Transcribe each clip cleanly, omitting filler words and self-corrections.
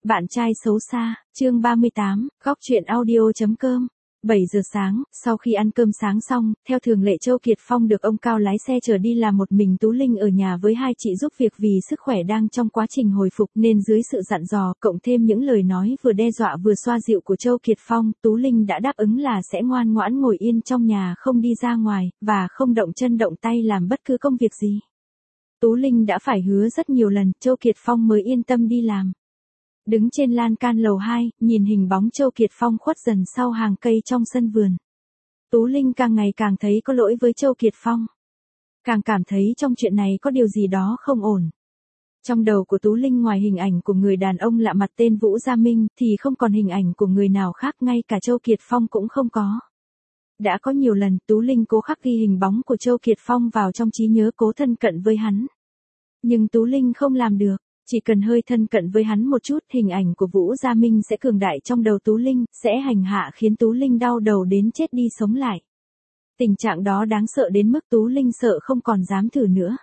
Bạn trai xấu xa, chương 38, góc truyện audio.com. 7 giờ sáng, sau khi ăn cơm sáng xong, theo thường lệ Châu Kiệt Phong được ông Cao lái xe chở đi làm một mình Tú Linh ở nhà với hai chị giúp việc vì sức khỏe đang trong quá trình hồi phục nên dưới sự dặn dò cộng thêm những lời nói vừa đe dọa vừa xoa dịu của Châu Kiệt Phong, Tú Linh đã đáp ứng là sẽ ngoan ngoãn ngồi yên trong nhà không đi ra ngoài, và không động chân động tay làm bất cứ công việc gì. Tú Linh đã phải hứa rất nhiều lần, Châu Kiệt Phong mới yên tâm đi làm. Đứng trên lan can lầu 2, nhìn hình bóng Châu Kiệt Phong khuất dần sau hàng cây trong sân vườn. Tú Linh càng ngày càng thấy có lỗi với Châu Kiệt Phong. Càng cảm thấy trong chuyện này có điều gì đó không ổn. Trong đầu của Tú Linh ngoài hình ảnh của người đàn ông lạ mặt tên Vũ Gia Minh thì không còn hình ảnh của người nào khác, ngay cả Châu Kiệt Phong cũng không có. Đã có nhiều lần Tú Linh cố khắc ghi hình bóng của Châu Kiệt Phong vào trong trí nhớ cố thân cận với hắn. Nhưng Tú Linh không làm được. Chỉ cần hơi thân cận với hắn một chút, hình ảnh của Vũ Gia Minh sẽ cường đại trong đầu Tú Linh, sẽ hành hạ khiến Tú Linh đau đầu đến chết đi sống lại. Tình trạng đó đáng sợ đến mức Tú Linh sợ không còn dám thử nữa.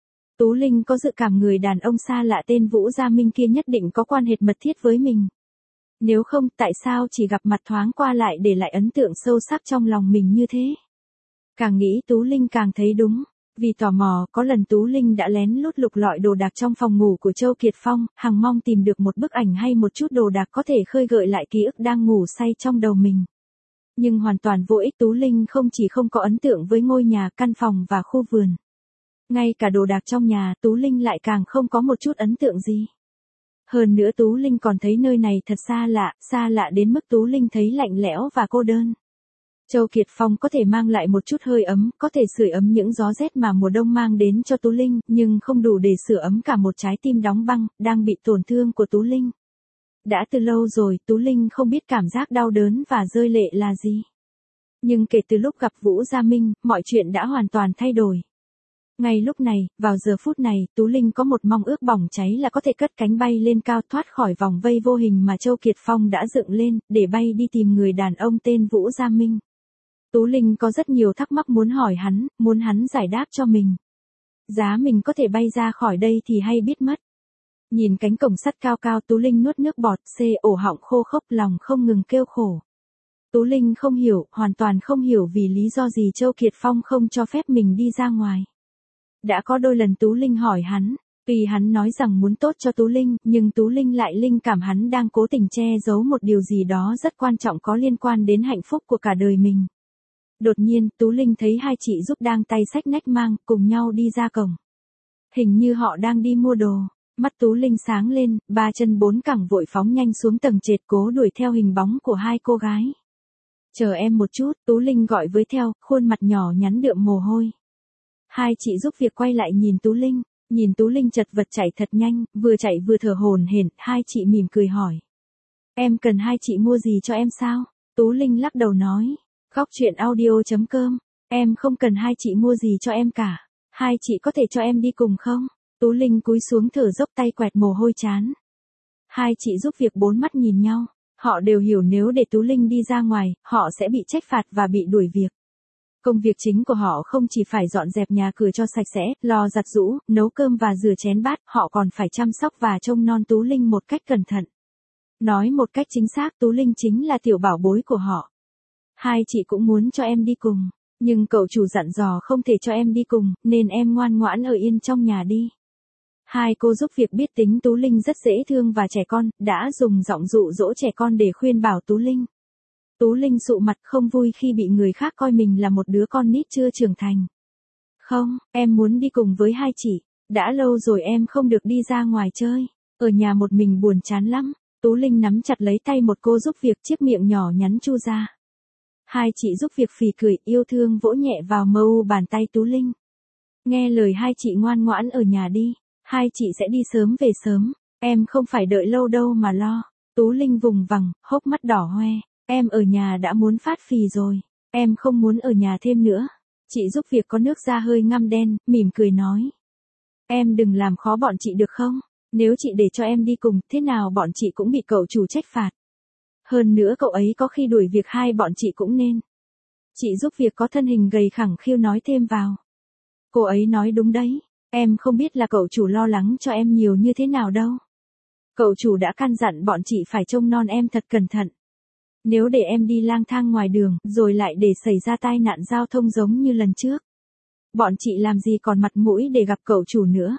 Tú Linh có dự cảm người đàn ông xa lạ tên Vũ Gia Minh kia nhất định có quan hệ mật thiết với mình. Nếu không, tại sao chỉ gặp mặt thoáng qua lại để lại ấn tượng sâu sắc trong lòng mình như thế? Càng nghĩ Tú Linh càng thấy đúng. Vì tò mò, có lần Tú Linh đã lén lút lục lọi đồ đạc trong phòng ngủ của Châu Kiệt Phong, hằng mong tìm được một bức ảnh hay một chút đồ đạc có thể khơi gợi lại ký ức đang ngủ say trong đầu mình. Nhưng hoàn toàn vô ích, Tú Linh không chỉ không có ấn tượng với ngôi nhà, căn phòng và khu vườn. Ngay cả đồ đạc trong nhà, Tú Linh lại càng không có một chút ấn tượng gì. Hơn nữa Tú Linh còn thấy nơi này thật xa lạ đến mức Tú Linh thấy lạnh lẽo và cô đơn. Châu Kiệt Phong có thể mang lại một chút hơi ấm, có thể sưởi ấm những gió rét mà mùa đông mang đến cho Tú Linh, nhưng không đủ để sưởi ấm cả một trái tim đóng băng, đang bị tổn thương của Tú Linh. Đã từ lâu rồi, Tú Linh không biết cảm giác đau đớn và rơi lệ là gì. Nhưng kể từ lúc gặp Vũ Gia Minh, mọi chuyện đã hoàn toàn thay đổi. Ngay lúc này, vào giờ phút này, Tú Linh có một mong ước bỏng cháy là có thể cất cánh bay lên cao thoát khỏi vòng vây vô hình mà Châu Kiệt Phong đã dựng lên, để bay đi tìm người đàn ông tên Vũ Gia Minh. Tú Linh có rất nhiều thắc mắc muốn hỏi hắn, muốn hắn giải đáp cho mình. Giá mình có thể bay ra khỏi đây thì hay biết mất. Nhìn cánh cổng sắt cao cao, Tú Linh nuốt nước bọt, ổ họng khô khốc, lòng không ngừng kêu khổ. Tú Linh không hiểu, hoàn toàn không hiểu vì lý do gì Châu Kiệt Phong không cho phép mình đi ra ngoài. Đã có đôi lần Tú Linh hỏi hắn, tuy hắn nói rằng muốn tốt cho Tú Linh, nhưng Tú Linh lại linh cảm hắn đang cố tình che giấu một điều gì đó rất quan trọng có liên quan đến hạnh phúc của cả đời mình. Đột nhiên, Tú Linh thấy hai chị giúp đang tay xách nách mang, cùng nhau đi ra cổng. Hình như họ đang đi mua đồ. Mắt Tú Linh sáng lên, ba chân bốn cẳng vội phóng nhanh xuống tầng trệt cố đuổi theo hình bóng của hai cô gái. Chờ em một chút, Tú Linh gọi với theo, khuôn mặt nhỏ nhắn đượm mồ hôi. Hai chị giúp việc quay lại nhìn Tú Linh chật vật chạy thật nhanh, vừa chạy vừa thở hổn hển, hai chị mỉm cười hỏi. Em cần hai chị mua gì cho em sao? Tú Linh lắc đầu nói. Góc truyện audio.com, em không cần hai chị mua gì cho em cả. Hai chị có thể cho em đi cùng không? Tú Linh cúi xuống thở dốc tay quẹt mồ hôi trán. Hai chị giúp việc bốn mắt nhìn nhau. Họ đều hiểu nếu để Tú Linh đi ra ngoài, họ sẽ bị trách phạt và bị đuổi việc. Công việc chính của họ không chỉ phải dọn dẹp nhà cửa cho sạch sẽ, lo giặt giũ, nấu cơm và rửa chén bát, họ còn phải chăm sóc và trông non Tú Linh một cách cẩn thận. Nói một cách chính xác, Tú Linh chính là tiểu bảo bối của họ. Hai chị cũng muốn cho em đi cùng, nhưng cậu chủ dặn dò không thể cho em đi cùng, nên em ngoan ngoãn ở yên trong nhà đi. Hai cô giúp việc biết tính Tú Linh rất dễ thương và trẻ con, đã dùng giọng dụ dỗ trẻ con để khuyên bảo Tú Linh. Tú Linh sụ mặt không vui khi bị người khác coi mình là một đứa con nít chưa trưởng thành. Không, em muốn đi cùng với hai chị, đã lâu rồi em không được đi ra ngoài chơi, ở nhà một mình buồn chán lắm. Tú Linh nắm chặt lấy tay một cô giúp việc, chiếc miệng nhỏ nhắn chu ra. Hai chị giúp việc phì cười, yêu thương vỗ nhẹ vào mu bàn tay Tú Linh. Nghe lời hai chị ngoan ngoãn ở nhà đi, hai chị sẽ đi sớm về sớm, em không phải đợi lâu đâu mà lo. Tú Linh vùng vằng, hốc mắt đỏ hoe, em ở nhà đã muốn phát phì rồi, em không muốn ở nhà thêm nữa. Chị giúp việc có nước da hơi ngăm đen, mỉm cười nói. Em đừng làm khó bọn chị được không? Nếu chị để cho em đi cùng, thế nào bọn chị cũng bị cậu chủ trách phạt. Hơn nữa cậu ấy có khi đuổi việc hai bọn chị cũng nên. Chị giúp việc có thân hình gầy khẳng khiu nói thêm vào. Cô ấy nói đúng đấy, em không biết là cậu chủ lo lắng cho em nhiều như thế nào đâu. Cậu chủ đã căn dặn bọn chị phải trông non em thật cẩn thận. Nếu để em đi lang thang ngoài đường, rồi lại để xảy ra tai nạn giao thông giống như lần trước. Bọn chị làm gì còn mặt mũi để gặp cậu chủ nữa.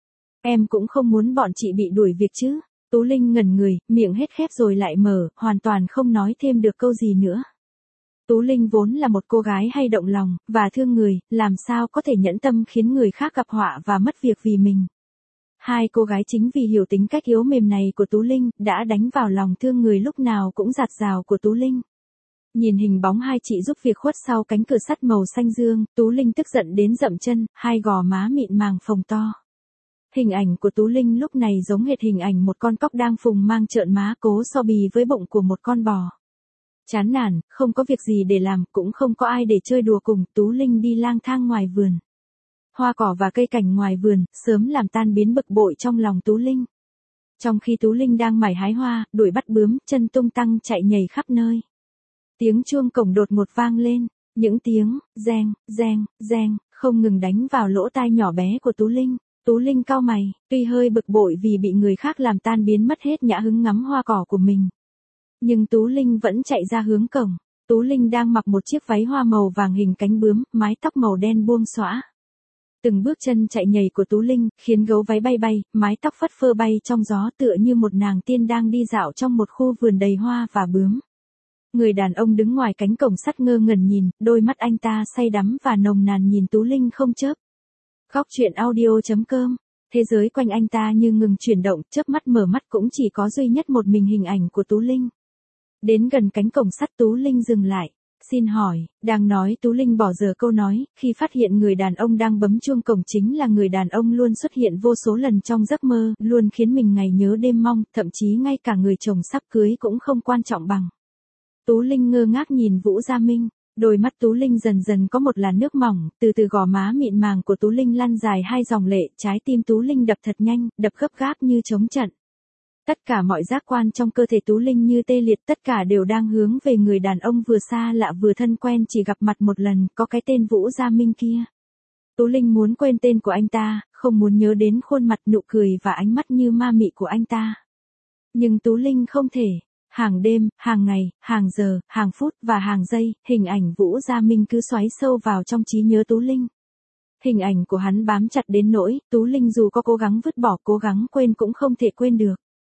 Em cũng không muốn bọn chị bị đuổi việc chứ. Tú Linh ngẩn người, miệng hết khép rồi lại mở, hoàn toàn không nói thêm được câu gì nữa. Tú Linh vốn là một cô gái hay động lòng, và thương người, làm sao có thể nhẫn tâm khiến người khác gặp họa và mất việc vì mình. Hai cô gái chính vì hiểu tính cách yếu mềm này của Tú Linh, đã đánh vào lòng thương người lúc nào cũng dạt dào của Tú Linh. Nhìn hình bóng hai chị giúp việc khuất sau cánh cửa sắt màu xanh dương, Tú Linh tức giận đến dậm chân, hai gò má mịn màng phồng to. Hình ảnh của Tú Linh lúc này giống hệt hình ảnh một con cóc đang phùng mang trợn má cố so bì với bụng của một con bò. Chán nản, không có việc gì để làm, cũng không có ai để chơi đùa cùng, Tú Linh đi lang thang ngoài vườn. Hoa cỏ và cây cảnh ngoài vườn, sớm làm tan biến bực bội trong lòng Tú Linh. Trong khi Tú Linh đang mải hái hoa, đuổi bắt bướm, chân tung tăng chạy nhảy khắp nơi. Tiếng chuông cổng đột ngột vang lên, những tiếng, reng, reng, reng, không ngừng đánh vào lỗ tai nhỏ bé của Tú Linh. Tú Linh cau mày, tuy hơi bực bội vì bị người khác làm tan biến mất hết nhã hứng ngắm hoa cỏ của mình. Nhưng Tú Linh vẫn chạy ra hướng cổng. Tú Linh đang mặc một chiếc váy hoa màu vàng hình cánh bướm, mái tóc màu đen buông xõa. Từng bước chân chạy nhảy của Tú Linh, khiến gấu váy bay bay, mái tóc phất phơ bay trong gió tựa như một nàng tiên đang đi dạo trong một khu vườn đầy hoa và bướm. Người đàn ông đứng ngoài cánh cổng sắt ngơ ngẩn nhìn, đôi mắt anh ta say đắm và nồng nàn nhìn Tú Linh không chớp. Góc truyện audio.com. Thế giới quanh anh ta như ngừng chuyển động, chớp mắt mở mắt cũng chỉ có duy nhất một mình hình ảnh của Tú Linh. Đến gần cánh cổng sắt Tú Linh dừng lại. Xin hỏi, đang nói Tú Linh bỏ dở câu nói, khi phát hiện người đàn ông đang bấm chuông cổng chính là người đàn ông luôn xuất hiện vô số lần trong giấc mơ, luôn khiến mình ngày nhớ đêm mong, thậm chí ngay cả người chồng sắp cưới cũng không quan trọng bằng. Tú Linh ngơ ngác nhìn Vũ Gia Minh, đôi mắt Tú Linh dần dần có một làn nước mỏng, từ từ gò má mịn màng của Tú Linh lăn dài hai dòng lệ, trái tim Tú Linh đập thật nhanh, đập gấp gáp như trống trận. Tất cả mọi giác quan trong cơ thể Tú Linh như tê liệt, tất cả đều đang hướng về người đàn ông vừa xa lạ vừa thân quen chỉ gặp mặt một lần, có cái tên Vũ Gia Minh kia. Tú Linh muốn quên tên của anh ta, không muốn nhớ đến khuôn mặt, nụ cười và ánh mắt như ma mị của anh ta. Nhưng Tú Linh không thể. Hàng đêm, hàng ngày, hàng giờ, hàng phút và hàng giây, hình ảnh Vũ Gia Minh cứ xoáy sâu vào trong trí nhớ Tú Linh. Hình ảnh của hắn bám chặt đến nỗi, Tú Linh dù có cố gắng vứt bỏ, cố gắng quên cũng không thể quên được.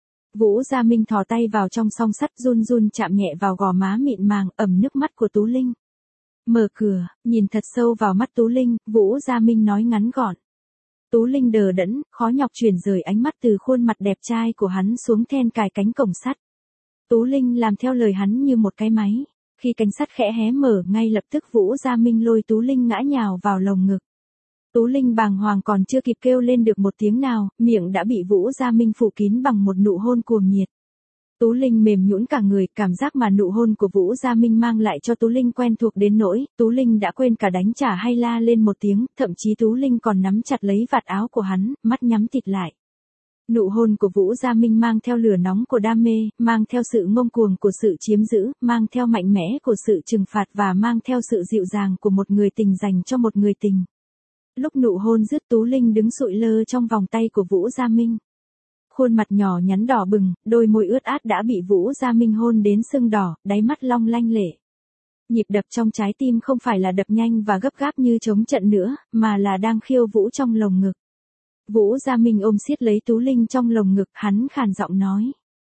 Vũ Gia Minh thò tay vào trong song sắt, run run chạm nhẹ vào gò má mịn màng, ẩm nước mắt của Tú Linh. Mở cửa, nhìn thật sâu vào mắt Tú Linh, Vũ Gia Minh nói ngắn gọn. Tú Linh đờ đẫn, khó nhọc chuyển rời ánh mắt từ khuôn mặt đẹp trai của hắn xuống then cài cánh cổng sắt. Tú Linh làm theo lời hắn như một cái máy. Khi cánh sắt khẽ hé mở, ngay lập tức Vũ Gia Minh lôi Tú Linh ngã nhào vào lồng ngực. Tú Linh bàng hoàng còn chưa kịp kêu lên được một tiếng nào, miệng đã bị Vũ Gia Minh phủ kín bằng một nụ hôn cuồng nhiệt. Tú Linh mềm nhũn cả người, cảm giác mà nụ hôn của Vũ Gia Minh mang lại cho Tú Linh quen thuộc đến nỗi, Tú Linh đã quên cả đánh trả hay la lên một tiếng, thậm chí Tú Linh còn nắm chặt lấy vạt áo của hắn, mắt nhắm tịt lại. Nụ hôn của Vũ Gia Minh mang theo lửa nóng của đam mê, mang theo sự ngông cuồng của sự chiếm giữ, mang theo mạnh mẽ của sự trừng phạt và mang theo sự dịu dàng của một người tình dành cho một người tình. Lúc nụ hôn dứt, Tú Linh đứng sụi lơ trong vòng tay của Vũ Gia Minh. Khuôn mặt nhỏ nhắn đỏ bừng, đôi môi ướt át đã bị Vũ Gia Minh hôn đến sưng đỏ, đáy mắt long lanh lệ. Nhịp đập trong trái tim không phải là đập nhanh và gấp gáp như chống trận nữa, mà là đang khiêu vũ trong lồng ngực. Vũ Gia Minh ôm siết lấy Tú Linh trong lồng ngực, hắn khàn giọng nói.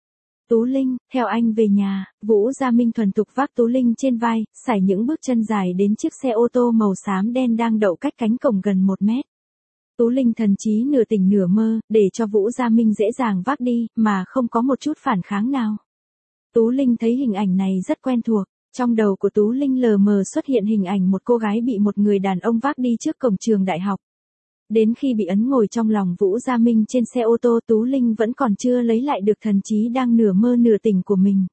Tú Linh, theo anh về nhà. Vũ Gia Minh thuần thục vác Tú Linh trên vai, sải những bước chân dài đến chiếc xe ô tô màu xám đen đang đậu cách cánh cổng gần 1 mét. Tú Linh thần trí nửa tỉnh nửa mơ, để cho Vũ Gia Minh dễ dàng vác đi, mà không có một chút phản kháng nào. Tú Linh thấy hình ảnh này rất quen thuộc. Trong đầu của Tú Linh lờ mờ xuất hiện hình ảnh một cô gái bị một người đàn ông vác đi trước cổng trường đại học. Đến khi bị ấn ngồi trong lòng Vũ Gia Minh trên xe ô tô, Tú Linh vẫn còn chưa lấy lại được thần trí đang nửa mơ nửa tỉnh của mình.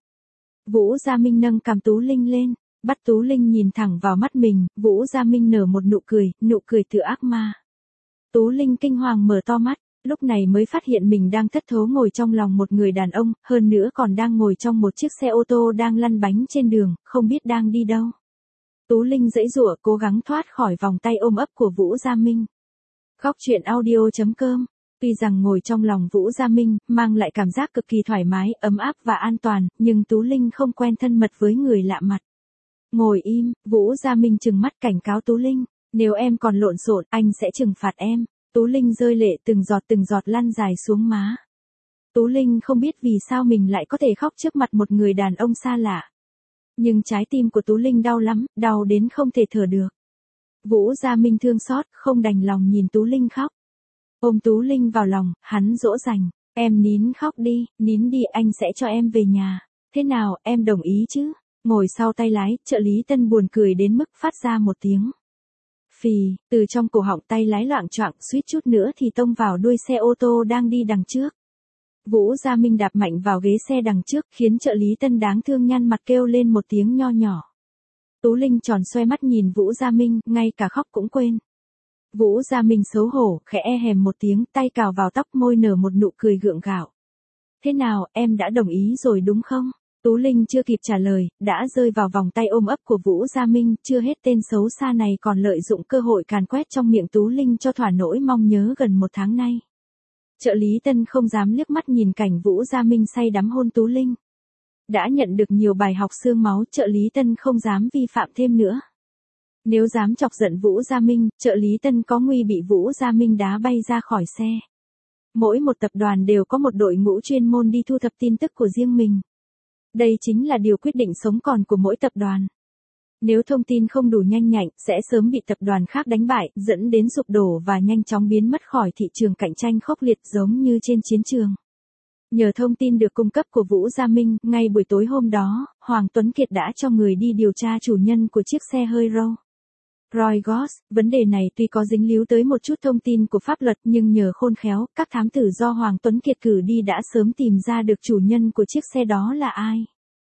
Vũ Gia Minh nâng cằm Tú Linh lên, bắt Tú Linh nhìn thẳng vào mắt mình, Vũ Gia Minh nở một nụ cười tựa ác ma. Tú Linh kinh hoàng mở to mắt, lúc này mới phát hiện mình đang thất thố ngồi trong lòng một người đàn ông, hơn nữa còn đang ngồi trong một chiếc xe ô tô đang lăn bánh trên đường, không biết đang đi đâu. Tú Linh giãy giụa cố gắng thoát khỏi vòng tay ôm ấp của Vũ Gia Minh. Góc truyện audio.com Tuy rằng ngồi trong lòng Vũ Gia Minh, mang lại cảm giác cực kỳ thoải mái, ấm áp và an toàn, nhưng Tú Linh không quen thân mật với người lạ mặt. Ngồi im, Vũ Gia Minh trừng mắt cảnh cáo Tú Linh, nếu em còn lộn xộn, anh sẽ trừng phạt em. Tú Linh rơi lệ từng giọt lăn dài xuống má. Tú Linh không biết vì sao mình lại có thể khóc trước mặt một người đàn ông xa lạ. Nhưng trái tim của Tú Linh đau lắm, đau đến không thể thở được. Vũ Gia Minh thương xót, không đành lòng nhìn Tú Linh khóc. Ôm Tú Linh vào lòng, hắn dỗ dành, em nín khóc đi, nín đi, anh sẽ cho em về nhà. Thế nào, em đồng ý chứ? Ngồi sau tay lái, trợ lý Tân buồn cười đến mức phát ra một tiếng phì, từ trong cổ họng, tay lái loạng choạng, suýt chút nữa thì tông vào đuôi xe ô tô đang đi đằng trước. Vũ Gia Minh đạp mạnh vào ghế xe đằng trước, khiến trợ lý Tân đáng thương nhăn mặt kêu lên một tiếng nho nhỏ. Tú Linh tròn xoe mắt nhìn Vũ Gia Minh, ngay cả khóc cũng quên. Vũ Gia Minh xấu hổ, khẽ e hèm một tiếng, tay cào vào tóc, môi nở một nụ cười gượng gạo. Thế nào, em đã đồng ý rồi đúng không? Tú Linh chưa kịp trả lời, đã rơi vào vòng tay ôm ấp của Vũ Gia Minh, chưa hết tên xấu xa này còn lợi dụng cơ hội càn quét trong miệng Tú Linh cho thỏa nỗi mong nhớ gần một tháng nay. Trợ lý Tân không dám liếc mắt nhìn cảnh Vũ Gia Minh say đắm hôn Tú Linh. Đã nhận được nhiều bài học xương máu, trợ lý Tân không dám vi phạm thêm nữa. Nếu dám chọc giận Vũ Gia Minh, trợ lý Tân có nguy bị Vũ Gia Minh đá bay ra khỏi xe. Mỗi một tập đoàn đều có một đội ngũ chuyên môn đi thu thập tin tức của riêng mình. Đây chính là điều quyết định sống còn của mỗi tập đoàn. Nếu thông tin không đủ nhanh nhạy, sẽ sớm bị tập đoàn khác đánh bại, dẫn đến sụp đổ và nhanh chóng biến mất khỏi thị trường cạnh tranh khốc liệt giống như trên chiến trường. Nhờ thông tin được cung cấp của Vũ Gia Minh, ngay buổi tối hôm đó, Hoàng Tuấn Kiệt đã cho người đi điều tra chủ nhân của chiếc xe hơi Rolls-Royce. Vấn đề này tuy có dính líu tới một chút thông tin của pháp luật nhưng nhờ khôn khéo, các thám tử do Hoàng Tuấn Kiệt cử đi đã sớm tìm ra được chủ nhân của chiếc xe đó là ai.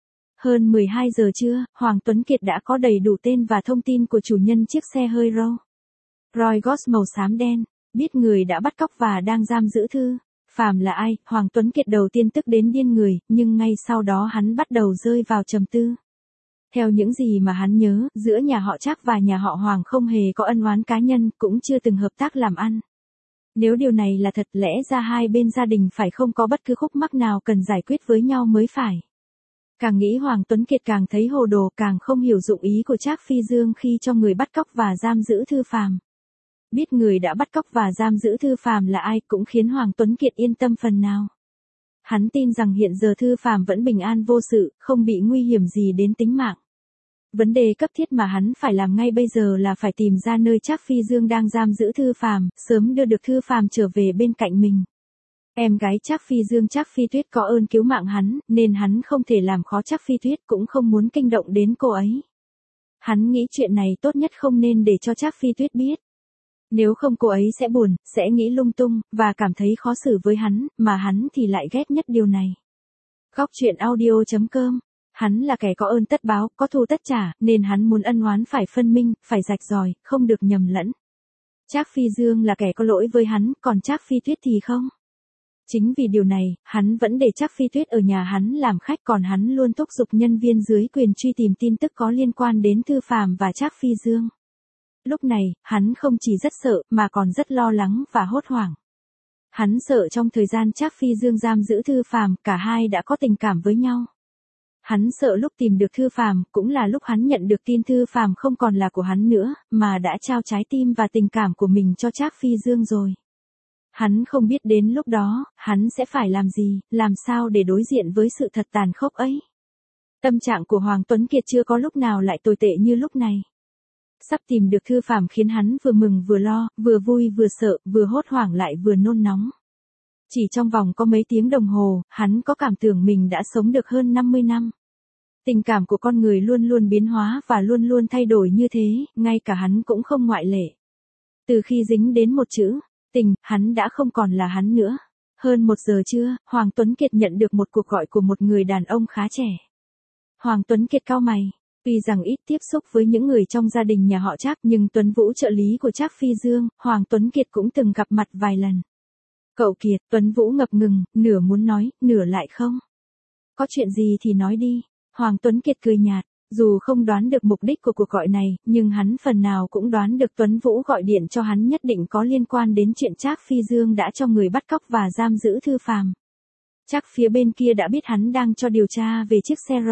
Hơn 12 giờ trưa, Hoàng Tuấn Kiệt đã có đầy đủ tên và thông tin của chủ nhân chiếc xe hơi Rolls-Royce màu xám đen, biết người đã bắt cóc và đang giam giữ Thư Phàm là ai. Hoàng Tuấn Kiệt đầu tiên tức đến điên người, nhưng ngay sau đó hắn bắt đầu rơi vào trầm tư. Theo những gì mà hắn nhớ, giữa nhà họ Trác và nhà họ Hoàng không hề có ân oán cá nhân, cũng chưa từng hợp tác làm ăn. Nếu điều này là thật, lẽ ra hai bên gia đình phải không có bất cứ khúc mắc nào cần giải quyết với nhau mới phải. Càng nghĩ Hoàng Tuấn Kiệt càng thấy hồ đồ, càng không hiểu dụng ý của Trác Phi Dương khi cho người bắt cóc và giam giữ Thư Phàm. Biết người đã bắt cóc và giam giữ Thư Phàm là ai cũng khiến Hoàng Tuấn Kiệt yên tâm phần nào. Hắn tin rằng hiện giờ Thư Phàm vẫn bình an vô sự, không bị nguy hiểm gì đến tính mạng. Vấn đề cấp thiết mà hắn phải làm ngay bây giờ là phải tìm ra nơi Trác Phi Dương đang giam giữ Thư Phàm, sớm đưa được Thư Phàm trở về bên cạnh mình. Em gái Trác Phi Dương Trác Phi Tuyết có ơn cứu mạng hắn, nên hắn không thể làm khó Trác Phi Tuyết, cũng không muốn kinh động đến cô ấy. Hắn nghĩ chuyện này tốt nhất không nên để cho Trác Phi Tuyết biết. Nếu không cô ấy sẽ buồn, sẽ nghĩ lung tung, và cảm thấy khó xử với hắn, mà hắn thì lại ghét nhất điều này. Góc truyện audio.com. Hắn là kẻ có ơn tất báo, có thù tất trả, nên hắn muốn ân oán phải phân minh, phải rạch ròi, không được nhầm lẫn. Trác Phi Dương là kẻ có lỗi với hắn, còn Trác Phi Tuyết thì không. Chính vì điều này, hắn vẫn để Trác Phi Tuyết ở nhà hắn làm khách, còn hắn luôn thúc giục nhân viên dưới quyền truy tìm tin tức có liên quan đến Thư Phàm và Trác Phi Dương. Lúc này, hắn không chỉ rất sợ, mà còn rất lo lắng và hốt hoảng. Hắn sợ trong thời gian Trác Phi Dương giam giữ Thư Phàm, cả hai đã có tình cảm với nhau. Hắn sợ lúc tìm được Thư Phàm, cũng là lúc hắn nhận được tin Thư Phàm không còn là của hắn nữa, mà đã trao trái tim và tình cảm của mình cho Trác Phi Dương rồi. Hắn không biết đến lúc đó, hắn sẽ phải làm gì, làm sao để đối diện với sự thật tàn khốc ấy. Tâm trạng của Hoàng Tuấn Kiệt chưa có lúc nào lại tồi tệ như lúc này. Sắp tìm được Thư Phàm khiến hắn vừa mừng vừa lo, vừa vui vừa sợ, vừa hốt hoảng lại vừa nôn nóng. Chỉ trong vòng có mấy tiếng đồng hồ, hắn có cảm tưởng mình đã sống được hơn 50 năm. Tình cảm của con người luôn luôn biến hóa và luôn luôn thay đổi như thế, ngay cả hắn cũng không ngoại lệ. Từ khi dính đến một chữ tình, hắn đã không còn là hắn nữa. Hơn 1 giờ trưa, Hoàng Tuấn Kiệt nhận được một cuộc gọi của một người đàn ông khá trẻ. Hoàng Tuấn Kiệt cau mày. Tuy rằng ít tiếp xúc với những người trong gia đình nhà họ Trác, nhưng Tuấn Vũ trợ lý của Trác Phi Dương, Hoàng Tuấn Kiệt cũng từng gặp mặt vài lần. Cậu Kiệt, Tuấn Vũ ngập ngừng, nửa muốn nói, nửa lại không. Có chuyện gì thì nói đi. Hoàng Tuấn Kiệt cười nhạt, Dù không đoán được mục đích của cuộc gọi này, nhưng hắn phần nào cũng đoán được Tuấn Vũ gọi điện cho hắn nhất định có liên quan đến chuyện Trác Phi Dương đã cho người bắt cóc và giam giữ Thư Phàm. Chắc phía bên kia đã biết hắn đang cho điều tra về chiếc xe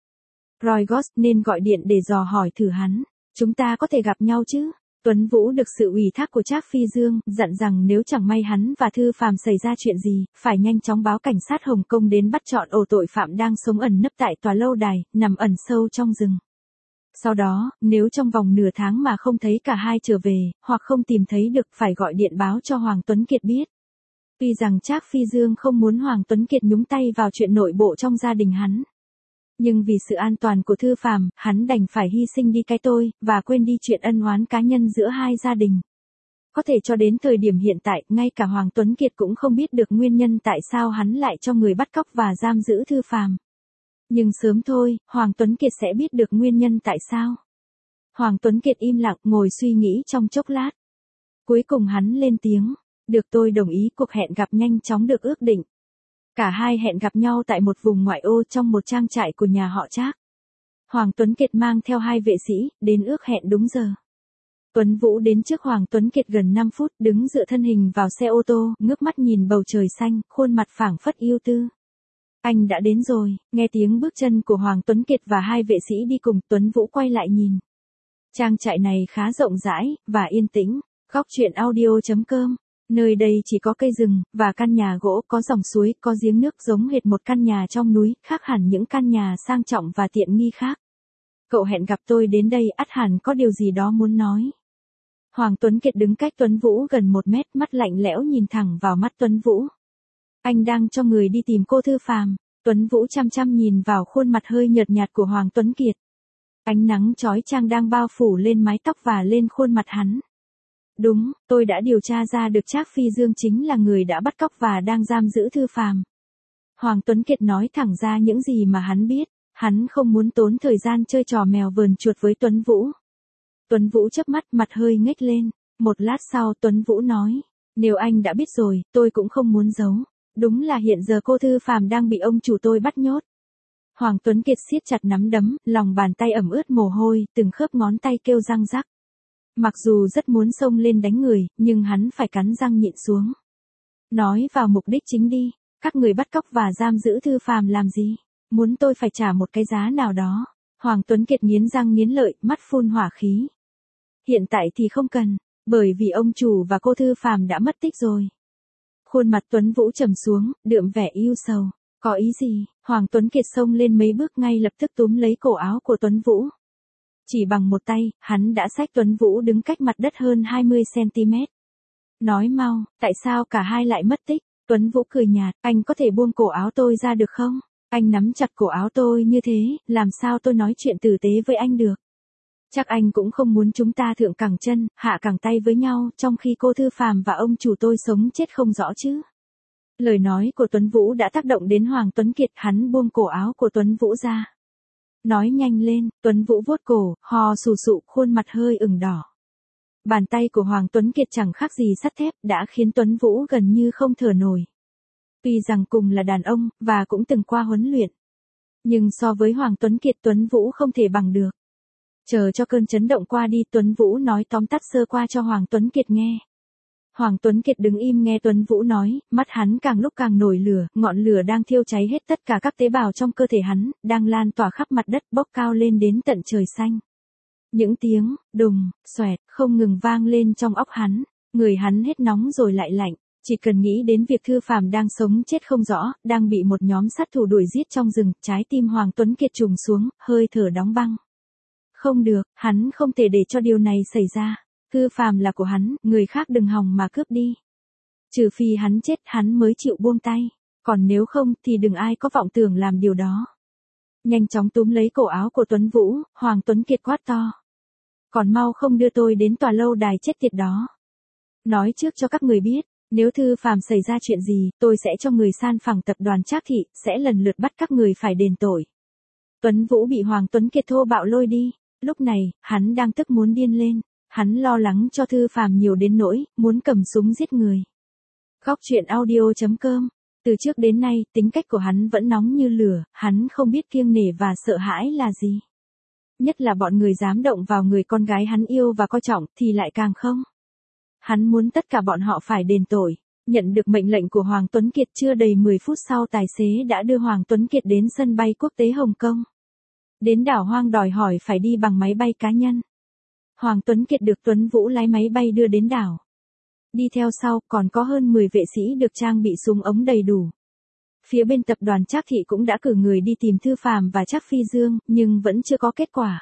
Rolls Royce nên gọi điện để dò hỏi thử hắn. Chúng ta có thể gặp nhau chứ? Tuấn Vũ được sự ủy thác của Trác Phi Dương, dặn rằng nếu chẳng may hắn và Thư Phàm xảy ra chuyện gì, phải nhanh chóng báo cảnh sát Hồng Kông đến bắt trọn ổ tội phạm đang sống ẩn nấp tại tòa lâu đài, nằm ẩn sâu trong rừng. Sau đó, nếu trong vòng nửa tháng mà không thấy cả hai trở về, hoặc không tìm thấy được, phải gọi điện báo cho Hoàng Tuấn Kiệt biết. Tuy rằng Trác Phi Dương không muốn Hoàng Tuấn Kiệt nhúng tay vào chuyện nội bộ trong gia đình hắn. Nhưng vì sự an toàn của Thư Phàm, hắn đành phải hy sinh đi cái tôi, và quên đi chuyện ân oán cá nhân giữa hai gia đình. Có thể cho đến thời điểm hiện tại, ngay cả Hoàng Tuấn Kiệt cũng không biết được nguyên nhân tại sao hắn lại cho người bắt cóc và giam giữ Thư Phàm. Nhưng sớm thôi, Hoàng Tuấn Kiệt sẽ biết được nguyên nhân tại sao. Hoàng Tuấn Kiệt im lặng ngồi suy nghĩ trong chốc lát. Cuối cùng hắn lên tiếng. Được, tôi đồng ý, cuộc hẹn gặp nhanh chóng được ước định. Cả hai hẹn gặp nhau tại một vùng ngoại ô trong một trang trại của nhà họ Trác. Hoàng Tuấn Kiệt mang theo hai vệ sĩ, đến ước hẹn đúng giờ. Tuấn Vũ đến trước Hoàng Tuấn Kiệt gần 5 phút, đứng dựa thân hình vào xe ô tô, ngước mắt nhìn bầu trời xanh, khuôn mặt phảng phất yêu tư. Anh đã đến rồi, nghe tiếng bước chân của Hoàng Tuấn Kiệt và hai vệ sĩ đi cùng, Tuấn Vũ quay lại nhìn. Trang trại này khá rộng rãi, và yên tĩnh. Góc truyện audio.com. Nơi đây chỉ có cây rừng, và căn nhà gỗ, có dòng suối, có giếng nước, giống hệt một căn nhà trong núi, khác hẳn những căn nhà sang trọng và tiện nghi khác. Cậu hẹn gặp tôi đến đây, ắt hẳn có điều gì đó muốn nói. Hoàng Tuấn Kiệt đứng cách Tuấn Vũ gần 1 mét, mắt lạnh lẽo nhìn thẳng vào mắt Tuấn Vũ. Anh đang cho người đi tìm cô Thư Phàm. Tuấn Vũ chăm chăm nhìn vào khuôn mặt hơi nhợt nhạt của Hoàng Tuấn Kiệt. Ánh nắng chói chang đang bao phủ lên mái tóc và lên khuôn mặt hắn. Đúng, tôi đã điều tra ra được Trác Phi Dương chính là người đã bắt cóc và đang giam giữ Thư Phàm. Hoàng Tuấn Kiệt nói thẳng ra những gì mà hắn biết, hắn không muốn tốn thời gian chơi trò mèo vờn chuột với Tuấn Vũ. Tuấn Vũ chớp mắt, mặt hơi ngếch lên, một lát sau Tuấn Vũ nói, nếu anh đã biết rồi, tôi cũng không muốn giấu. Đúng là hiện giờ cô Thư Phàm đang bị ông chủ tôi bắt nhốt. Hoàng Tuấn Kiệt siết chặt nắm đấm, lòng bàn tay ẩm ướt mồ hôi, từng khớp ngón tay kêu răng rắc. Mặc dù rất muốn xông lên đánh người, nhưng hắn phải cắn răng nhịn xuống. Nói vào mục đích chính đi, các người bắt cóc và giam giữ Thư Phàm làm gì? Muốn tôi phải trả một cái giá nào đó. Hoàng Tuấn Kiệt nghiến răng nghiến lợi, mắt phun hỏa khí. Hiện tại thì không cần, bởi vì ông chủ và cô Thư Phàm đã mất tích rồi. Khuôn mặt Tuấn Vũ trầm xuống, đượm vẻ yêu sầu. Có ý gì? Hoàng Tuấn Kiệt xông lên mấy bước, ngay lập tức túm lấy cổ áo của Tuấn Vũ. Chỉ bằng một tay, hắn đã xách Tuấn Vũ đứng cách mặt đất hơn 20 cm. Nói mau, tại sao cả hai lại mất tích? Tuấn Vũ cười nhạt, anh có thể buông cổ áo tôi ra được không? Anh nắm chặt cổ áo tôi như thế, làm sao tôi nói chuyện tử tế với anh được? Chắc anh cũng không muốn chúng ta thượng cẳng chân, hạ cẳng tay với nhau, trong khi cô Thư Phàm và ông chủ tôi sống chết không rõ chứ? Lời nói của Tuấn Vũ đã tác động đến Hoàng Tuấn Kiệt, hắn buông cổ áo của Tuấn Vũ ra. Nói nhanh lên, Tuấn Vũ vuốt cổ, hò sù sụ, khuôn mặt hơi ửng đỏ. Bàn tay của Hoàng Tuấn Kiệt chẳng khác gì sắt thép, đã khiến Tuấn Vũ gần như không thở nổi. Tuy rằng cùng là đàn ông, và cũng từng qua huấn luyện. Nhưng so với Hoàng Tuấn Kiệt, Tuấn Vũ không thể bằng được. Chờ cho cơn chấn động qua đi, Tuấn Vũ nói tóm tắt sơ qua cho Hoàng Tuấn Kiệt nghe. Hoàng Tuấn Kiệt đứng im nghe Tuấn Vũ nói, mắt hắn càng lúc càng nổi lửa, ngọn lửa đang thiêu cháy hết tất cả các tế bào trong cơ thể hắn, đang lan tỏa khắp mặt đất, bốc cao lên đến tận trời xanh. Những tiếng, đùng, xoẹt, không ngừng vang lên trong óc hắn, người hắn hết nóng rồi lại lạnh, chỉ cần nghĩ đến việc Thư Phàm đang sống chết không rõ, đang bị một nhóm sát thủ đuổi giết trong rừng, trái tim Hoàng Tuấn Kiệt trùng xuống, hơi thở đóng băng. Không được, hắn không thể để cho điều này xảy ra. Thư Phàm là của hắn, người khác đừng hòng mà cướp đi. Trừ phi hắn chết, hắn mới chịu buông tay. Còn nếu không, thì đừng ai có vọng tưởng làm điều đó. Nhanh chóng túm lấy cổ áo của Tuấn Vũ, Hoàng Tuấn Kiệt quát to. Còn mau không đưa tôi đến tòa lâu đài chết tiệt đó. Nói trước cho các người biết, nếu Thư Phàm xảy ra chuyện gì, tôi sẽ cho người san phẳng tập đoàn Trác Thị, sẽ lần lượt bắt các người phải đền tội. Tuấn Vũ bị Hoàng Tuấn Kiệt thô bạo lôi đi. Lúc này, hắn đang tức muốn điên lên. Hắn lo lắng cho Thư Phàm nhiều đến nỗi, muốn cầm súng giết người. Góc truyện audio.com. Từ trước đến nay, tính cách của hắn vẫn nóng như lửa, hắn không biết kiêng nể và sợ hãi là gì. nhất là bọn người dám động vào người con gái hắn yêu và coi trọng thì lại càng không. Hắn muốn tất cả bọn họ phải đền tội. Nhận được mệnh lệnh của Hoàng Tuấn Kiệt chưa đầy 10 phút sau tài xế đã đưa Hoàng Tuấn Kiệt đến sân bay quốc tế Hồng Kông. Đến đảo hoang đòi hỏi phải đi bằng máy bay cá nhân. Hoàng Tuấn Kiệt được Tuấn Vũ lái máy bay đưa đến đảo. Đi theo sau còn có hơn 10 vệ sĩ được trang bị súng ống đầy đủ. Phía bên tập đoàn Trác Thị cũng đã cử người đi tìm Thư Phàm và Trác Phi Dương, nhưng vẫn chưa có kết quả.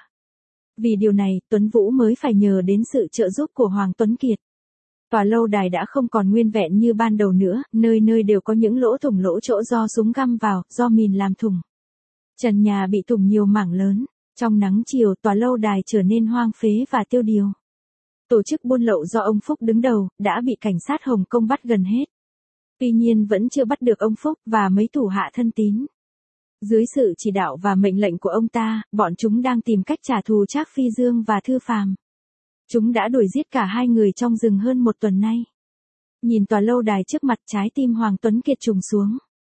Vì điều này, Tuấn Vũ mới phải nhờ đến sự trợ giúp của Hoàng Tuấn Kiệt. Tòa lâu đài đã không còn nguyên vẹn như ban đầu nữa, nơi nơi đều có những lỗ thủng lỗ chỗ do súng găm vào, do mìn làm thủng. Trần nhà bị thủng nhiều mảng lớn. Trong nắng chiều, tòa lâu đài trở nên hoang phế và tiêu điều. Tổ chức buôn lậu do ông Phúc đứng đầu, đã bị cảnh sát Hồng Kông bắt gần hết. Tuy nhiên vẫn chưa bắt được ông Phúc và mấy thủ hạ thân tín. Dưới sự chỉ đạo và mệnh lệnh của ông ta, bọn chúng đang tìm cách trả thù Trác Phi Dương và Thư Phàm. Chúng đã đuổi giết cả hai người trong rừng hơn một tuần nay. Nhìn tòa lâu đài trước mặt, trái tim Hoàng Tuấn Kiệt trùng xuống.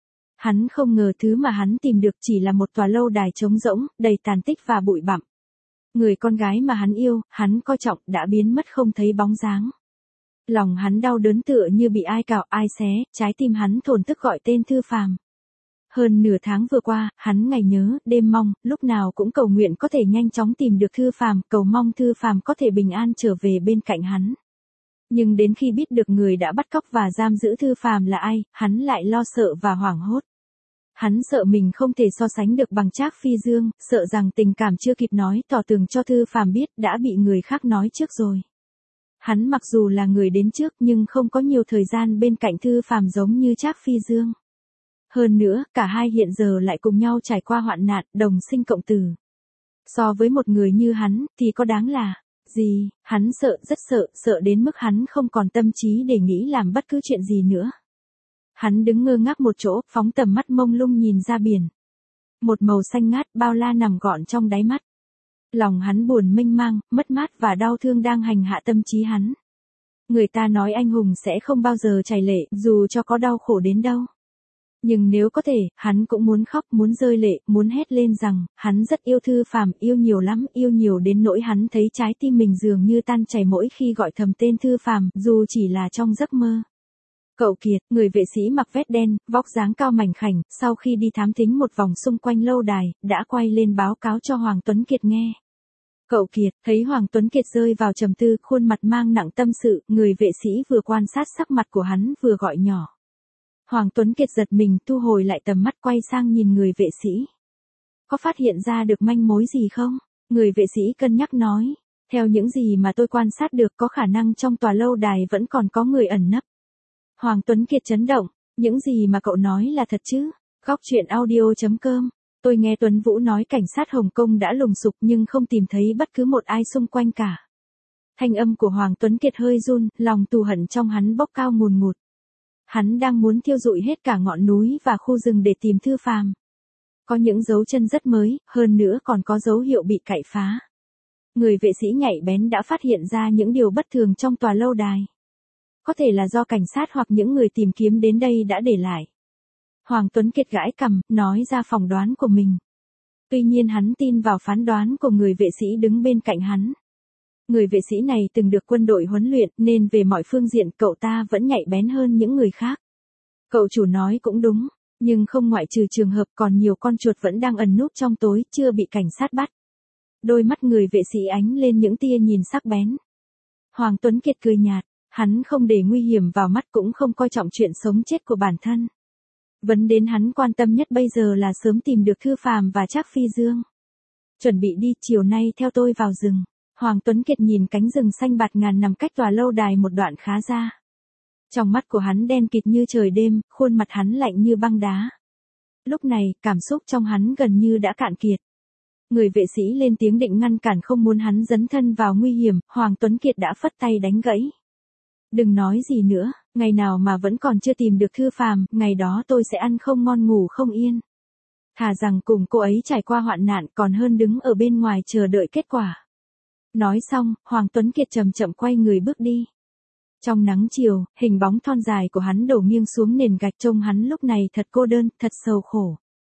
Hắn không ngờ thứ mà hắn tìm được chỉ là một tòa lâu đài trống rỗng, đầy tàn tích và bụi bặm. Người con gái mà hắn yêu, hắn coi trọng đã biến mất không thấy bóng dáng. Lòng hắn đau đớn tựa như bị ai cào ai xé, trái tim hắn thổn thức gọi tên Thư Phàm. Hơn nửa tháng vừa qua, hắn ngày nhớ, đêm mong, lúc nào cũng cầu nguyện có thể nhanh chóng tìm được Thư Phàm, cầu mong Thư Phàm có thể bình an trở về bên cạnh hắn. Nhưng đến khi biết được người đã bắt cóc và giam giữ Thư Phàm là ai, hắn lại lo sợ và hoảng hốt. Hắn sợ mình không thể so sánh được bằng Trác Phi Dương, sợ rằng tình cảm chưa kịp nói tỏ tường cho Thư Phàm biết đã bị người khác nói trước rồi. Hắn mặc dù là người đến trước nhưng không có nhiều thời gian bên cạnh Thư Phàm giống như Trác Phi Dương. Hơn nữa, cả hai hiện giờ lại cùng nhau trải qua hoạn nạn, đồng sinh cộng tử. So với một người như hắn, thì có đáng là gì? Hắn sợ, rất sợ, sợ đến mức hắn không còn tâm trí để nghĩ làm bất cứ chuyện gì nữa. Hắn đứng ngơ ngác một chỗ, phóng tầm mắt mông lung nhìn ra biển. Một màu xanh ngát bao la nằm gọn trong đáy mắt. Lòng hắn buồn mênh mang, mất mát và đau thương đang hành hạ tâm trí hắn. Người ta nói anh hùng sẽ không bao giờ chảy lệ, dù cho có đau khổ đến đâu. Nhưng nếu có thể, hắn cũng muốn khóc, muốn rơi lệ, muốn hét lên rằng, hắn rất yêu Thư Phàm, yêu nhiều lắm, yêu nhiều đến nỗi hắn thấy trái tim mình dường như tan chảy mỗi khi gọi thầm tên Thư Phàm, dù chỉ là trong giấc mơ. Cậu Kiệt, người vệ sĩ mặc vest đen, vóc dáng cao mảnh khảnh, sau khi đi thám thính một vòng xung quanh lâu đài, đã quay lên báo cáo cho Hoàng Tuấn Kiệt nghe. Cậu Kiệt, thấy Hoàng Tuấn Kiệt rơi vào trầm tư, khuôn mặt mang nặng tâm sự, người vệ sĩ vừa quan sát sắc mặt của hắn vừa gọi nhỏ. Hoàng Tuấn Kiệt giật mình, thu hồi lại tầm mắt, quay sang nhìn người vệ sĩ. Có phát hiện ra được manh mối gì không? Người vệ sĩ cân nhắc nói. Theo những gì mà tôi quan sát được, có khả năng trong tòa lâu đài vẫn còn có người ẩn nấp. Hoàng Tuấn Kiệt chấn động. Những gì mà cậu nói là thật chứ? Góc truyện audio.com. Tôi nghe Tuấn Vũ nói cảnh sát Hồng Kông đã lùng sục nhưng không tìm thấy bất cứ một ai xung quanh cả. Thanh âm của Hoàng Tuấn Kiệt hơi run, lòng thù hận trong hắn bốc cao ngùn ngụt. Hắn đang muốn thiêu rụi hết cả ngọn núi và khu rừng để tìm Thư Phàm. Có những dấu chân rất mới, hơn nữa còn có dấu hiệu bị cậy phá. Người vệ sĩ nhạy bén đã phát hiện ra những điều bất thường trong tòa lâu đài. Có thể là do cảnh sát hoặc những người tìm kiếm đến đây đã để lại. Hoàng Tuấn Kiệt gãi cằm, nói ra phỏng đoán của mình. Tuy nhiên hắn tin vào phán đoán của người vệ sĩ đứng bên cạnh hắn. Người vệ sĩ này từng được quân đội huấn luyện nên về mọi phương diện cậu ta vẫn nhạy bén hơn những người khác. Cậu chủ nói cũng đúng, nhưng không ngoại trừ trường hợp còn nhiều con chuột vẫn đang ẩn núp trong tối chưa bị cảnh sát bắt. Đôi mắt người vệ sĩ ánh lên những tia nhìn sắc bén. Hoàng Tuấn Kiệt cười nhạt, hắn không để nguy hiểm vào mắt cũng không coi trọng chuyện sống chết của bản thân. Vấn đề hắn quan tâm nhất bây giờ là sớm tìm được Thư Phàm và Trác Phi Dương. Chuẩn bị đi, chiều nay theo tôi vào rừng. Hoàng Tuấn Kiệt nhìn cánh rừng xanh bạt ngàn nằm cách tòa lâu đài một đoạn khá xa. Trong mắt của hắn đen kịt như trời đêm, khuôn mặt hắn lạnh như băng đá. Lúc này, cảm xúc trong hắn gần như đã cạn kiệt. Người vệ sĩ lên tiếng định ngăn cản không muốn hắn dấn thân vào nguy hiểm, Hoàng Tuấn Kiệt đã phất tay đánh gãy. Đừng nói gì nữa, ngày nào mà vẫn còn chưa tìm được Thư Phàm, ngày đó tôi sẽ ăn không ngon ngủ không yên. Thà rằng cùng cô ấy trải qua hoạn nạn còn hơn đứng ở bên ngoài chờ đợi kết quả. Nói xong, Hoàng Tuấn Kiệt chậm chậm quay người bước đi. Trong nắng chiều, hình bóng thon dài của hắn đổ nghiêng xuống nền gạch, trông hắn lúc này thật cô đơn, thật sầu khổ.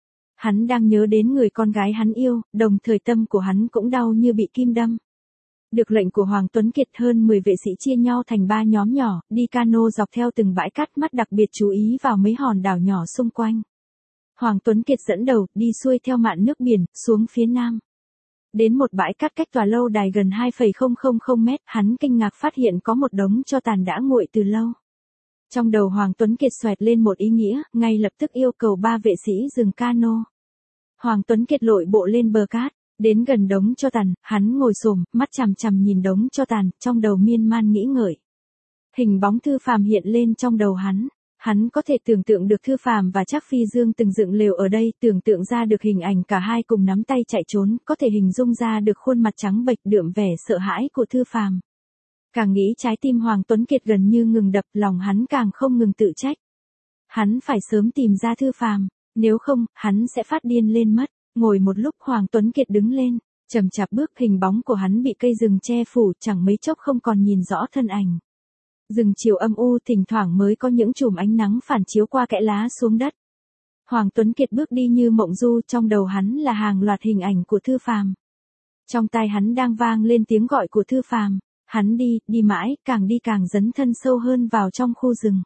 Hắn đang nhớ đến người con gái hắn yêu, đồng thời tâm của hắn cũng đau như bị kim đâm. Được lệnh của Hoàng Tuấn Kiệt, hơn 10 vệ sĩ chia nhau thành 3 nhóm nhỏ, đi cano dọc theo từng bãi cát, mắt đặc biệt chú ý vào mấy hòn đảo nhỏ xung quanh. Hoàng Tuấn Kiệt dẫn đầu, đi xuôi theo mạn nước biển, xuống phía nam. Đến một bãi cát cách tòa lâu đài gần 2,000 mét, hắn kinh ngạc phát hiện có một đống tro tàn đã nguội từ lâu. Trong đầu Hoàng Tuấn Kiệt xoẹt lên một ý nghĩa, ngay lập tức yêu cầu 3 vệ sĩ dừng cano. Hoàng Tuấn Kiệt lội bộ lên bờ cát, đến gần đống tro tàn, hắn ngồi xổm, mắt chằm chằm nhìn đống tro tàn, trong đầu miên man nghĩ ngợi. Hình bóng Thư Phàm hiện lên trong đầu hắn có thể tưởng tượng được Thư Phàm và Trác Phi Dương từng dựng lều ở đây, tưởng tượng ra được hình ảnh cả hai cùng nắm tay chạy trốn, có thể hình dung ra được khuôn mặt trắng bệch đượm vẻ sợ hãi của Thư Phàm. Càng nghĩ trái tim Hoàng Tuấn Kiệt gần như ngừng đập, lòng hắn càng không ngừng tự trách. Hắn phải sớm tìm ra Thư Phàm, nếu không, hắn sẽ phát điên lên mất. Ngồi một lúc Hoàng Tuấn Kiệt đứng lên, chậm chạp bước, hình bóng của hắn bị cây rừng che phủ, chẳng mấy chốc không còn nhìn rõ thân ảnh. Rừng chiều âm u, thỉnh thoảng mới có những chùm ánh nắng phản chiếu qua kẽ lá xuống đất. Hoàng Tuấn Kiệt bước đi như mộng du, trong đầu hắn là hàng loạt hình ảnh của Thư Phàm. Trong tai hắn đang vang lên tiếng gọi của Thư Phàm. Hắn đi mãi, càng đi càng dấn thân sâu hơn vào trong khu rừng.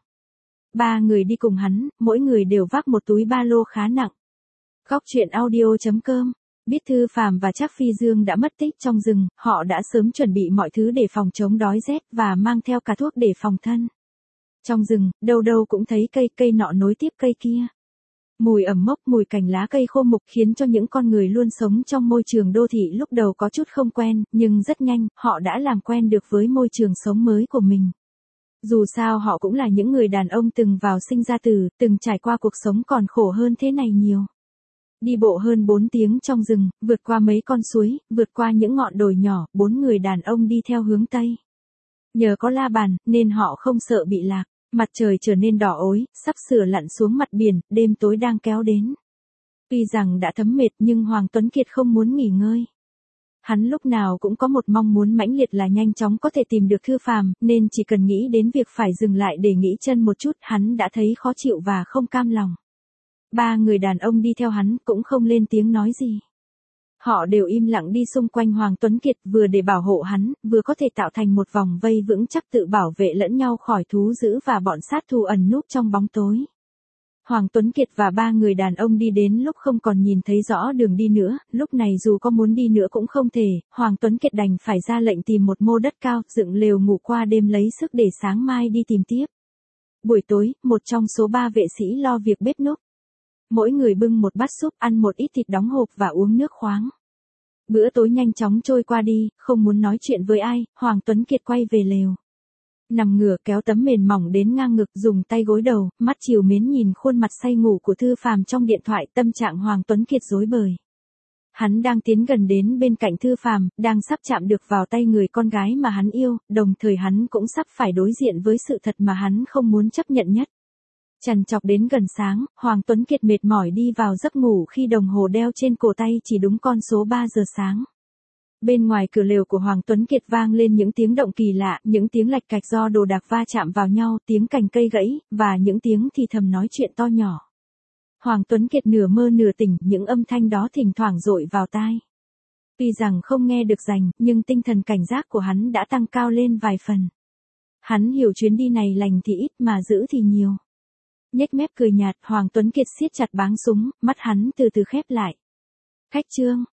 3 người đi cùng hắn, mỗi người đều vác một túi ba lô khá nặng. Góc truyện audio.com. Biết Thư Phàm và Trác Phi Dương đã mất tích trong rừng, họ đã sớm chuẩn bị mọi thứ để phòng chống đói rét và mang theo cả thuốc để phòng thân. Trong rừng, đâu đâu cũng thấy cây nọ nối tiếp cây kia. Mùi ẩm mốc, mùi cành lá cây khô mục khiến cho những con người luôn sống trong môi trường đô thị lúc đầu có chút không quen, nhưng rất nhanh, họ đã làm quen được với môi trường sống mới của mình. Dù sao họ cũng là những người đàn ông từng vào sinh ra tử, từng trải qua cuộc sống còn khổ hơn thế này nhiều. Đi bộ hơn 4 tiếng trong rừng, vượt qua mấy con suối, vượt qua những ngọn đồi nhỏ, 4 người đàn ông đi theo hướng Tây. Nhờ có la bàn, nên họ không sợ bị lạc. Mặt trời trở nên đỏ ối, sắp sửa lặn xuống mặt biển, đêm tối đang kéo đến. Tuy rằng đã thấm mệt nhưng Hoàng Tuấn Kiệt không muốn nghỉ ngơi. Hắn lúc nào cũng có một mong muốn mãnh liệt là nhanh chóng có thể tìm được Thư Phàm, nên chỉ cần nghĩ đến việc phải dừng lại để nghỉ chân một chút, hắn đã thấy khó chịu và không cam lòng. 3 người đàn ông đi theo hắn cũng không lên tiếng nói gì. Họ đều im lặng đi xung quanh Hoàng Tuấn Kiệt, vừa để bảo hộ hắn, vừa có thể tạo thành một vòng vây vững chắc tự bảo vệ lẫn nhau khỏi thú dữ và bọn sát thủ ẩn núp trong bóng tối. Hoàng Tuấn Kiệt và 3 người đàn ông đi đến lúc không còn nhìn thấy rõ đường đi nữa, lúc này dù có muốn đi nữa cũng không thể, Hoàng Tuấn Kiệt đành phải ra lệnh tìm một mô đất cao, dựng lều ngủ qua đêm lấy sức để sáng mai đi tìm tiếp. Buổi tối, một trong số 3 vệ sĩ lo việc bếp núc. Mỗi người bưng một bát súp, ăn một ít thịt đóng hộp và uống nước khoáng. Bữa tối nhanh chóng trôi qua đi, không muốn nói chuyện với ai, Hoàng Tuấn Kiệt quay về lều. Nằm ngửa kéo tấm mền mỏng đến ngang ngực, dùng tay gối đầu, mắt trìu mến nhìn khuôn mặt say ngủ của Thư Phàm trong điện thoại, tâm trạng Hoàng Tuấn Kiệt rối bời. Hắn đang tiến gần đến bên cạnh Thư Phàm, đang sắp chạm được vào tay người con gái mà hắn yêu, đồng thời hắn cũng sắp phải đối diện với sự thật mà hắn không muốn chấp nhận nhất. Trằn trọc đến gần sáng, Hoàng Tuấn Kiệt mệt mỏi đi vào giấc ngủ khi đồng hồ đeo trên cổ tay chỉ đúng con số 3 giờ sáng. Bên ngoài cửa lều của Hoàng Tuấn Kiệt vang lên những tiếng động kỳ lạ, những tiếng lạch cạch do đồ đạc va chạm vào nhau, tiếng cành cây gãy, và những tiếng thì thầm nói chuyện to nhỏ. Hoàng Tuấn Kiệt nửa mơ nửa tỉnh, những âm thanh đó thỉnh thoảng dội vào tai. Tuy rằng không nghe được rành, nhưng tinh thần cảnh giác của hắn đã tăng cao lên vài phần. Hắn hiểu chuyến đi này lành thì ít mà giữ thì nhiều. Nhếch mép cười nhạt, Hoàng Tuấn Kiệt siết chặt báng súng, mắt hắn từ từ khép lại. Khách trương,